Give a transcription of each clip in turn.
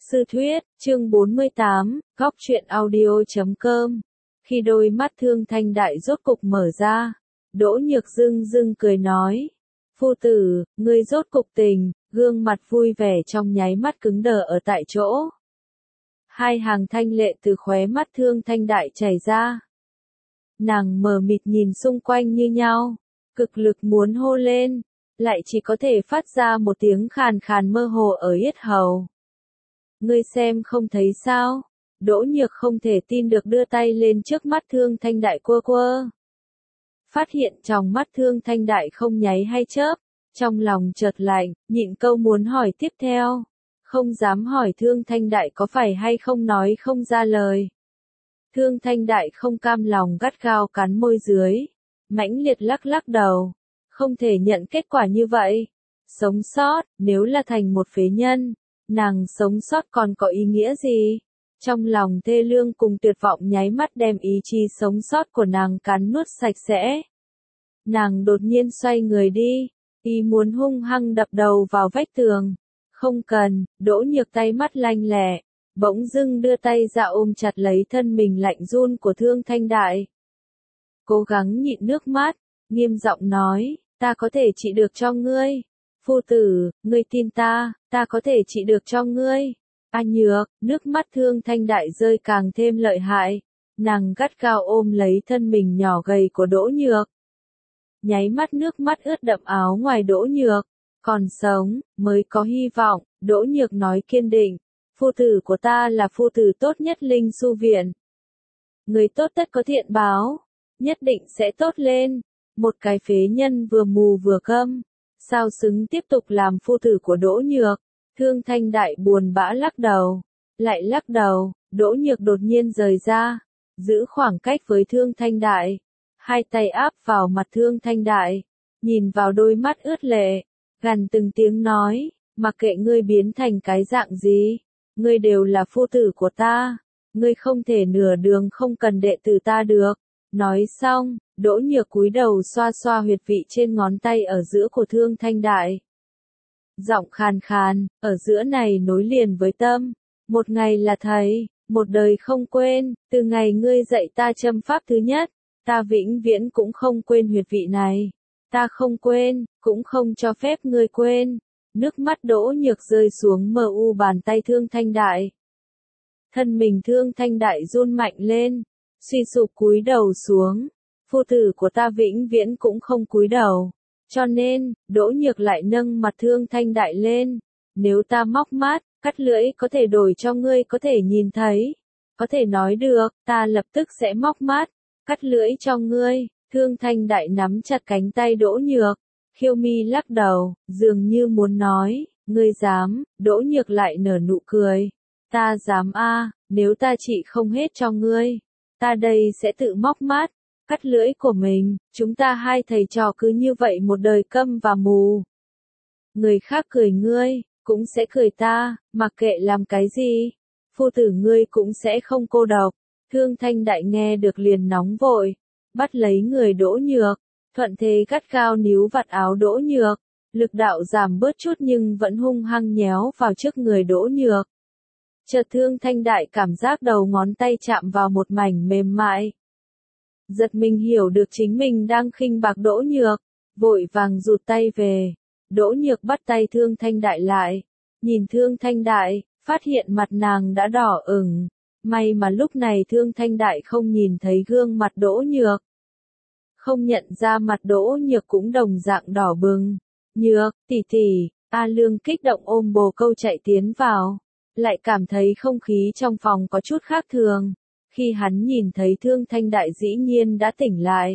Sư thuyết, chương 48, góc truyện audio.com. Khi đôi mắt Thương Thanh Đại rốt cục mở ra, Đỗ Nhược dưng dưng cười nói. Phu tử, ngươi rốt cục tỉnh, gương mặt vui vẻ trong nháy mắt cứng đờ ở tại chỗ. Hai hàng thanh lệ từ khóe mắt Thương Thanh Đại chảy ra. Nàng mờ mịt nhìn xung quanh như nhau, cực lực muốn hô lên, lại chỉ có thể phát ra một tiếng khàn khàn mơ hồ ở yết hầu. Ngươi xem không thấy sao? Đỗ Nhược không thể tin được đưa tay lên trước mắt Thương Thanh Đại quơ quơ. Phát hiện trong mắt Thương Thanh Đại không nháy hay chớp, trong lòng chợt lạnh, nhịn câu muốn hỏi tiếp theo. Không dám hỏi Thương Thanh Đại có phải hay không nói không ra lời. Thương Thanh Đại không cam lòng gắt gao cắn môi dưới, mãnh liệt lắc lắc đầu. Không thể nhận kết quả như vậy. Sống sót, nếu là thành một phế nhân, nàng sống sót còn có ý nghĩa gì? Trong lòng thê lương cùng tuyệt vọng nháy mắt đem ý chí sống sót của nàng cắn nuốt sạch sẽ. Nàng đột nhiên xoay người đi, ý muốn hung hăng đập đầu vào vách tường. Không cần, Đỗ Nhược tay mắt lanh lẹ, bỗng dưng đưa tay ra ôm chặt lấy thân mình lạnh run của Thương Thanh Đại. Cố gắng nhịn nước mắt, nghiêm giọng nói, ta có thể trị được cho ngươi. Phu tử, ngươi tin ta có thể trị được cho ngươi. A Nhược, nước mắt Thương Thanh Đại rơi càng thêm lợi hại. Nàng gắt gao ôm lấy thân mình nhỏ gầy của Đỗ Nhược. Nháy mắt nước mắt ướt đậm áo ngoài Đỗ Nhược. Còn sống, mới có hy vọng, Đỗ Nhược nói kiên định. Phu tử của ta là phu tử tốt nhất Linh Su Viện. Người tốt tất có thiện báo, nhất định sẽ tốt lên. Một cái phế nhân vừa mù vừa câm, sao xứng tiếp tục làm phu tử của Đỗ Nhược? Thương Thanh Đại buồn bã lắc đầu, lại lắc đầu. Đỗ Nhược đột nhiên rời ra, giữ khoảng cách với Thương Thanh Đại, hai tay áp vào mặt Thương Thanh Đại, nhìn vào đôi mắt ướt lệ, gằn từng tiếng nói, mặc kệ ngươi biến thành cái dạng gì, ngươi đều là phu tử của ta, ngươi không thể nửa đường không cần đệ tử ta được. Nói xong, Đỗ Nhược cúi đầu xoa xoa huyệt vị trên ngón tay ở giữa của Thương Thanh Đại. Giọng khàn khàn, ở giữa này nối liền với tâm. Một ngày là thầy, một đời không quên, từ ngày ngươi dạy ta châm pháp thứ nhất, ta vĩnh viễn cũng không quên huyệt vị này. Ta không quên, cũng không cho phép ngươi quên. Nước mắt Đỗ Nhược rơi xuống mờ u bàn tay Thương Thanh Đại. Thân mình Thương Thanh Đại run mạnh lên, suy sụp cúi đầu xuống. Phu tử của ta vĩnh viễn cũng không cúi đầu. Cho nên, Đỗ Nhược lại nâng mặt Thương Thanh Đại lên. Nếu ta móc mắt, cắt lưỡi có thể đổi cho ngươi có thể nhìn thấy. Có thể nói được, ta lập tức sẽ móc mắt, cắt lưỡi cho ngươi. Thương Thanh Đại nắm chặt cánh tay Đỗ Nhược. Khiêu mi lắc đầu, dường như muốn nói, ngươi dám. Đỗ Nhược lại nở nụ cười. Ta dám a, nếu ta trị không hết cho ngươi, ta đây sẽ tự móc mắt, cắt lưỡi của mình. Chúng ta hai thầy trò cứ như vậy một đời câm và mù. Người khác cười ngươi, cũng sẽ cười ta, mặc kệ làm cái gì, phu tử ngươi cũng sẽ không cô độc. Thương Thanh Đại nghe được liền nóng vội, bắt lấy người Đỗ Nhược, thuận thế gắt gao níu vạt áo Đỗ Nhược, lực đạo giảm bớt chút nhưng vẫn hung hăng nhéo vào trước người Đỗ Nhược. Chợt Thương Thanh Đại cảm giác đầu ngón tay chạm vào một mảnh mềm mại. Giật mình hiểu được chính mình đang khinh bạc Đỗ Nhược, vội vàng rụt tay về. Đỗ Nhược bắt tay Thương Thanh Đại lại, nhìn Thương Thanh Đại, phát hiện mặt nàng đã đỏ ửng. May mà lúc này Thương Thanh Đại không nhìn thấy gương mặt Đỗ Nhược. Không nhận ra mặt Đỗ Nhược cũng đồng dạng đỏ bừng. Nhược, tỷ tỷ, A Lương kích động ôm bồ câu chạy tiến vào. Lại cảm thấy không khí trong phòng có chút khác thường. Khi hắn nhìn thấy Thương Thanh Đại dĩ nhiên đã tỉnh lại,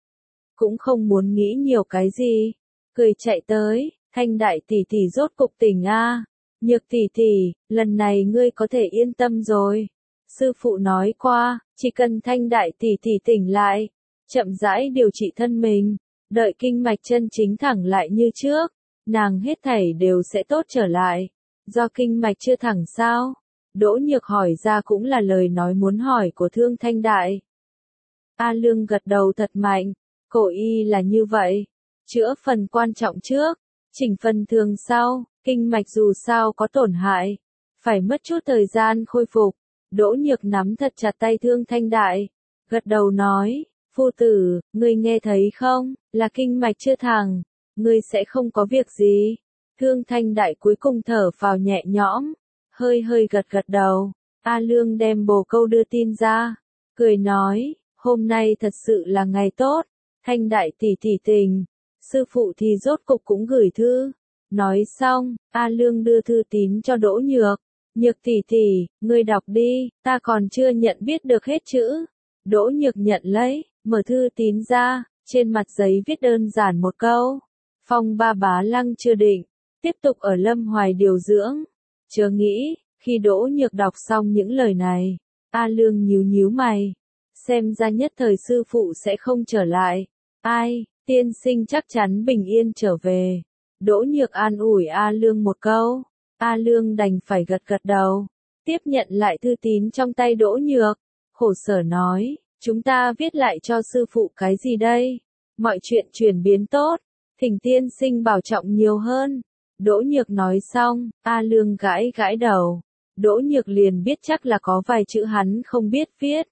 cũng không muốn nghĩ nhiều cái gì, cười chạy tới. Thanh Đại tỷ tỷ rốt cục tỉnh a. Nhược tỷ tỷ, lần này ngươi có thể yên tâm rồi. Sư phụ nói qua, chỉ cần Thanh Đại tỷ tỷ tỉnh lại, chậm rãi điều trị thân mình, đợi kinh mạch chân chính thẳng lại như trước, nàng hết thảy đều sẽ tốt trở lại. Do kinh mạch chưa thẳng sao? Đỗ Nhược hỏi ra cũng là lời nói muốn hỏi của Thương Thanh Đại. A Lương gật đầu thật mạnh, cổ y là như vậy, chữa phần quan trọng trước, chỉnh phần thường sau, kinh mạch dù sao có tổn hại, phải mất chút thời gian khôi phục. Đỗ Nhược nắm thật chặt tay Thương Thanh Đại, gật đầu nói, phu tử, ngươi nghe thấy không, là kinh mạch chưa thẳng, ngươi sẽ không có việc gì. Thương Thanh Đại cuối cùng thở phào nhẹ nhõm, hơi hơi gật gật đầu. A Lương đem bồ câu đưa tin ra, cười nói, hôm nay thật sự là ngày tốt, Thanh Đại tỷ tỷ tình, sư phụ thì rốt cục cũng gửi thư. Nói xong, A Lương đưa thư tín cho Đỗ Nhược. Nhược tỷ tỷ, ngươi đọc đi, ta còn chưa nhận biết được hết chữ. Đỗ Nhược nhận lấy, mở thư tín ra, trên mặt giấy viết đơn giản một câu. Phong ba bá lăng chưa định, tiếp tục ở Lâm Hoài điều dưỡng. Chớ nghĩ, khi Đỗ Nhược đọc xong những lời này, A Lương nhíu nhíu mày. Xem ra nhất thời sư phụ sẽ không trở lại. Ai, tiên sinh chắc chắn bình yên trở về. Đỗ Nhược an ủi A Lương một câu. A Lương đành phải gật gật đầu, tiếp nhận lại thư tín trong tay Đỗ Nhược, khổ sở nói, chúng ta viết lại cho sư phụ cái gì đây? Mọi chuyện chuyển biến tốt, thỉnh tiên sinh bảo trọng nhiều hơn. Đỗ Nhược nói xong, A Lương gãi gãi đầu, Đỗ Nhược liền biết chắc là có vài chữ hắn không biết viết.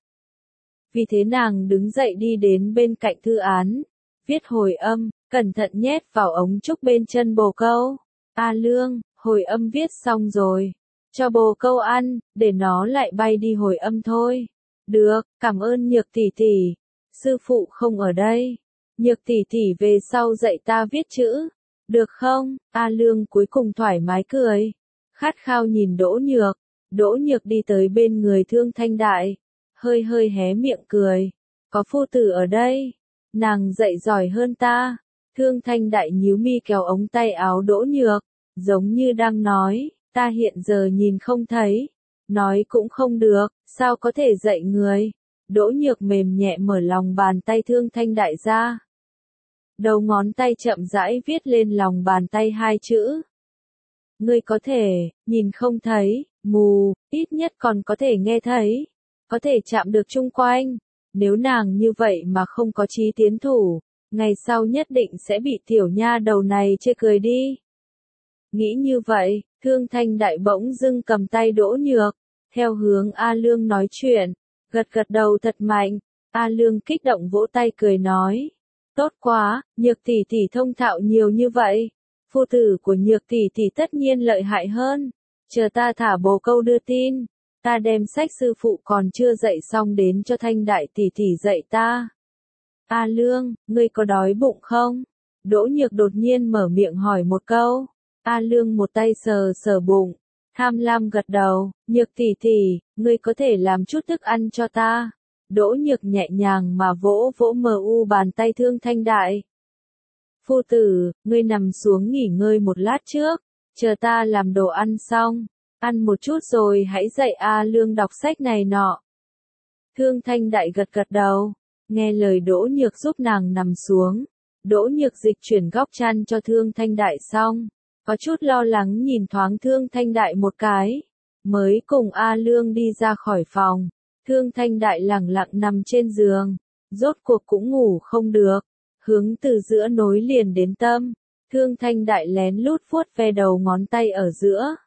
Vì thế nàng đứng dậy đi đến bên cạnh thư án, viết hồi âm, cẩn thận nhét vào ống trúc bên chân bồ câu. A Lương, hồi âm viết xong rồi, cho bồ câu ăn, để nó lại bay đi hồi âm thôi. Được, cảm ơn Nhược tỷ tỷ. Sư phụ không ở đây. Nhược tỷ tỷ về sau dạy ta viết chữ. Được không? A Lương cuối cùng thoải mái cười. Khát khao nhìn Đỗ Nhược. Đỗ Nhược đi tới bên người Thương Thanh Đại. Hơi hơi hé miệng cười. Có phu tử ở đây. Nàng dạy giỏi hơn ta. Thương Thanh Đại nhíu mi kéo ống tay áo Đỗ Nhược. Giống như đang nói, ta hiện giờ nhìn không thấy. Nói cũng không được, sao có thể dạy người. Đỗ Nhược mềm nhẹ mở lòng bàn tay Thương Thanh Đại ra. Đầu ngón tay chậm rãi viết lên lòng bàn tay hai chữ. Ngươi có thể, nhìn không thấy, mù, ít nhất còn có thể nghe thấy. Có thể chạm được chung quanh. Nếu nàng như vậy mà không có chí tiến thủ, ngày sau nhất định sẽ bị tiểu nha đầu này chê cười đi. Nghĩ như vậy, Thương Thanh Đại bỗng dưng cầm tay Đỗ Nhược, theo hướng A Lương nói chuyện, gật gật đầu thật mạnh. A Lương kích động vỗ tay cười nói, tốt quá, Nhược tỷ tỷ thông thạo nhiều như vậy. Phu tử của Nhược tỷ tỷ tất nhiên lợi hại hơn. Chờ ta thả bồ câu đưa tin, ta đem sách sư phụ còn chưa dạy xong đến cho Thanh Đại tỷ tỷ dạy ta. A Lương, ngươi có đói bụng không? Đỗ Nhược đột nhiên mở miệng hỏi một câu. A Lương một tay sờ sờ bụng, tham lam gật đầu, Nhược tỷ tỷ, ngươi có thể làm chút thức ăn cho ta. Đỗ Nhược nhẹ nhàng mà vỗ vỗ mờ u bàn tay Thương Thanh Đại. Phu tử, ngươi nằm xuống nghỉ ngơi một lát trước, chờ ta làm đồ ăn xong, ăn một chút rồi hãy dạy A Lương đọc sách này nọ. Thương Thanh Đại gật gật đầu, nghe lời Đỗ Nhược giúp nàng nằm xuống. Đỗ Nhược dịch chuyển góc chăn cho Thương Thanh Đại xong, có chút lo lắng nhìn thoáng Thương Thanh Đại một cái, mới cùng A Lương đi ra khỏi phòng. Thương Thanh Đại lẳng lặng nằm trên giường, rốt cuộc cũng ngủ không được, hướng từ giữa nối liền đến tâm. Thương Thanh Đại lén lút vuốt ve đầu ngón tay ở giữa.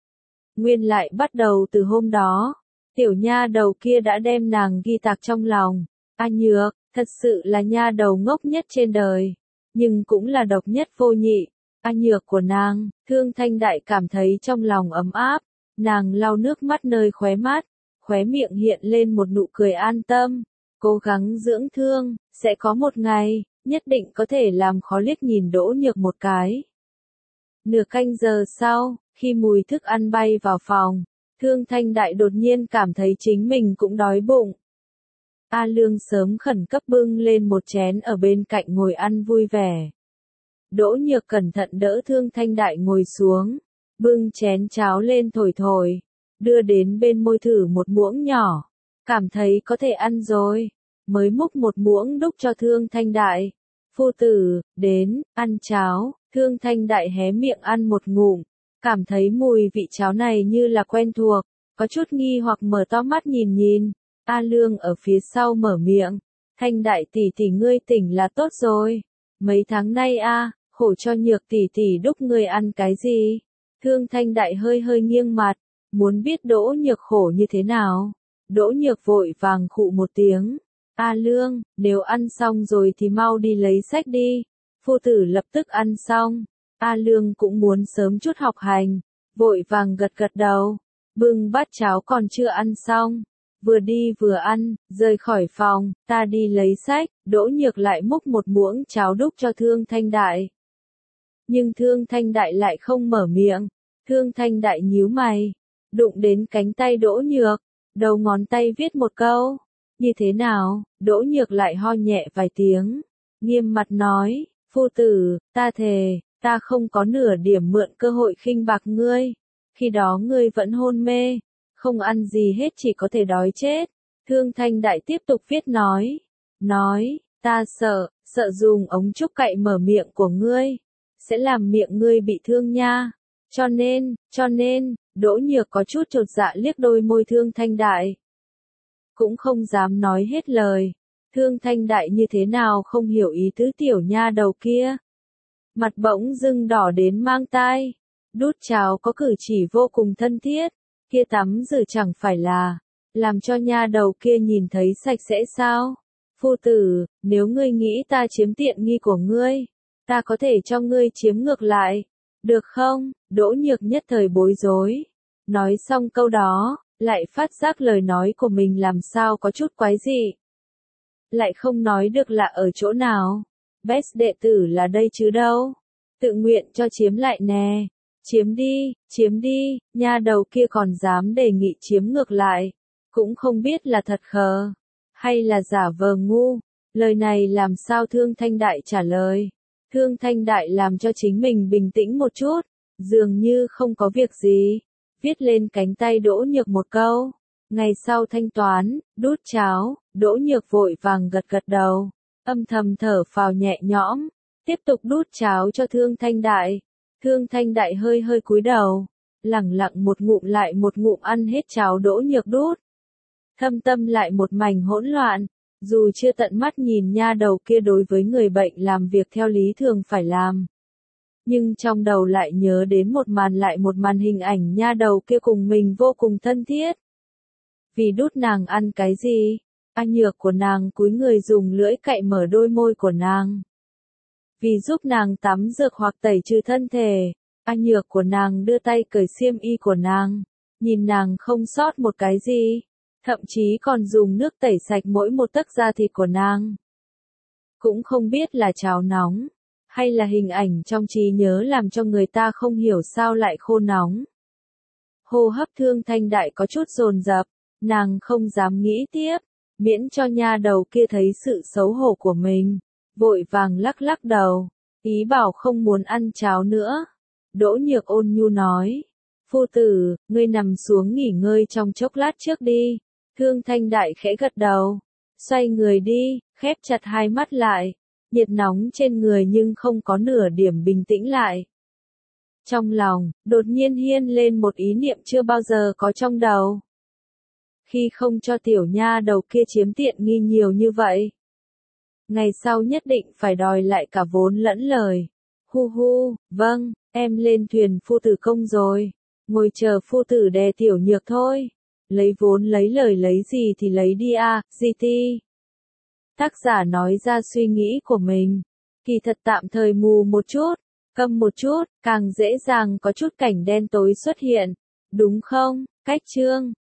Nguyên lại bắt đầu từ hôm đó, tiểu nha đầu kia đã đem nàng ghi tạc trong lòng. A Nhược, thật sự là nha đầu ngốc nhất trên đời, nhưng cũng là độc nhất vô nhị. A Nhược của nàng, Thương Thanh Đại cảm thấy trong lòng ấm áp, nàng lau nước mắt nơi khóe miệng hiện lên một nụ cười an tâm, cố gắng dưỡng thương, sẽ có một ngày, nhất định có thể làm khó liếc nhìn Đỗ Nhược một cái. Nửa canh giờ sau, khi mùi thức ăn bay vào phòng, Thương Thanh Đại đột nhiên cảm thấy chính mình cũng đói bụng. A Lương sớm khẩn cấp bưng lên một chén ở bên cạnh ngồi ăn vui vẻ. Đỗ Nhược cẩn thận đỡ Thương Thanh Đại ngồi xuống, bưng chén cháo lên thổi thổi, đưa đến bên môi thử một muỗng nhỏ, cảm thấy có thể ăn rồi, mới múc một muỗng đút cho Thương Thanh Đại. Phu tử, đến, ăn cháo. Thương Thanh Đại hé miệng ăn một ngụm, cảm thấy mùi vị cháo này như là quen thuộc, có chút nghi hoặc mở to mắt nhìn nhìn. A Lương ở phía sau mở miệng, Thanh Đại tỷ tỷ ngươi tỉnh là tốt rồi. Mấy tháng nay khổ cho Nhược tỷ tỷ đúc ngươi ăn cái gì? Thương Thanh Đại hơi hơi nghiêng mặt, Muốn biết Đỗ Nhược khổ như thế nào? Đỗ Nhược vội vàng khụ một tiếng. A Lương, nếu ăn xong rồi thì mau đi lấy sách đi. Phu tử lập tức ăn xong. A Lương cũng muốn sớm chút học hành, vội vàng gật gật đầu. Bưng bát cháo còn chưa ăn xong. Vừa đi vừa ăn, rời khỏi phòng, ta đi lấy sách. Đỗ Nhược lại múc một muỗng cháo đút cho Thương Thanh Đại. Nhưng Thương Thanh Đại lại không mở miệng. Thương Thanh Đại nhíu mày, đụng đến cánh tay Đỗ Nhược, đầu ngón tay viết một câu. Như thế nào? Đỗ Nhược lại ho nhẹ vài tiếng, nghiêm mặt nói, phu tử, ta thề, ta không có nửa điểm mượn cơ hội khinh bạc ngươi. Khi đó ngươi vẫn hôn mê, không ăn gì hết, chỉ có thể đói chết. Thương Thanh Đại tiếp tục viết nói, ta sợ dùng ống trúc cậy mở miệng của ngươi, sẽ làm miệng ngươi bị thương nha. Cho nên, Đỗ Nhược có chút chột dạ liếc đôi môi Thương Thanh Đại. Cũng không dám nói hết lời. Thương Thanh Đại như thế nào không hiểu ý tứ tiểu nha đầu kia. Mặt bỗng dưng đỏ đến mang tai. Đút cháo có cử chỉ vô cùng thân thiết. Kia tắm rửa chẳng phải là làm cho nha đầu kia nhìn thấy sạch sẽ sao? Phu tử, nếu ngươi nghĩ ta chiếm tiện nghi của ngươi, ta có thể cho ngươi chiếm ngược lại. Được không? Đỗ Nhược nhất thời bối rối. Nói xong câu đó, lại phát giác lời nói của mình làm sao có chút quái dị. Lại không nói được là ở chỗ nào. Best đệ tử là đây chứ đâu. Tự nguyện cho chiếm lại nè. Chiếm đi, nha đầu kia còn dám đề nghị chiếm ngược lại. Cũng không biết là thật khờ, hay là giả vờ ngu. Lời này làm sao Thương Thanh Đại trả lời. Thương Thanh Đại làm cho chính mình bình tĩnh một chút, dường như không có việc gì, viết lên cánh tay Đỗ Nhược một câu. Ngày sau thanh toán, đút cháo, Đỗ Nhược vội vàng gật gật đầu, âm thầm thở phào nhẹ nhõm, tiếp tục đút cháo cho Thương Thanh Đại. Thương Thanh Đại hơi hơi cúi đầu, lẳng lặng một ngụm lại một ngụm ăn hết cháo Đỗ Nhược đút. Thâm tâm lại một mảnh hỗn loạn. Dù chưa tận mắt nhìn nha đầu kia đối với người bệnh làm việc theo lý thường phải làm, nhưng trong đầu lại nhớ đến một màn hình ảnh nha đầu kia cùng mình vô cùng thân thiết. Vì đút nàng ăn cái gì? A Nhược của nàng cúi người dùng lưỡi cạy mở đôi môi của nàng. Vì giúp nàng tắm rửa hoặc tẩy trừ thân thể, A Nhược của nàng đưa tay cởi xiêm y của nàng, nhìn nàng không sót một cái gì. Thậm chí còn dùng nước tẩy sạch mỗi một tấc da thịt của nàng. Cũng không biết là cháo nóng, hay là hình ảnh trong trí nhớ làm cho người ta không hiểu sao lại khô nóng. Hô hấp Thương Thanh Đại có chút dồn dập, nàng không dám nghĩ tiếp, miễn cho nha đầu kia thấy sự xấu hổ của mình, vội vàng lắc lắc đầu, ý bảo không muốn ăn cháo nữa. Đỗ Nhược ôn nhu nói, phu tử, ngươi nằm xuống nghỉ ngơi trong chốc lát trước đi. Thương Thanh Đại khẽ gật đầu, xoay người đi, khép chặt hai mắt lại, nhiệt nóng trên người nhưng không có nửa điểm bình tĩnh lại. Trong lòng, đột nhiên hiên lên một ý niệm chưa bao giờ có trong đầu. Khi không cho tiểu nha đầu kia chiếm tiện nghi nhiều như vậy, ngày sau nhất định phải đòi lại cả vốn lẫn lời. Hu, vâng, em lên thuyền phu tử công rồi, ngồi chờ phu tử đè tiểu Nhược thôi. Lấy vốn lấy lời lấy gì thì lấy đi a, GT. Tác giả nói ra suy nghĩ của mình. Kỳ thật tạm thời mù một chút, câm một chút, càng dễ dàng có chút cảnh đen tối xuất hiện. Đúng không? Cách chương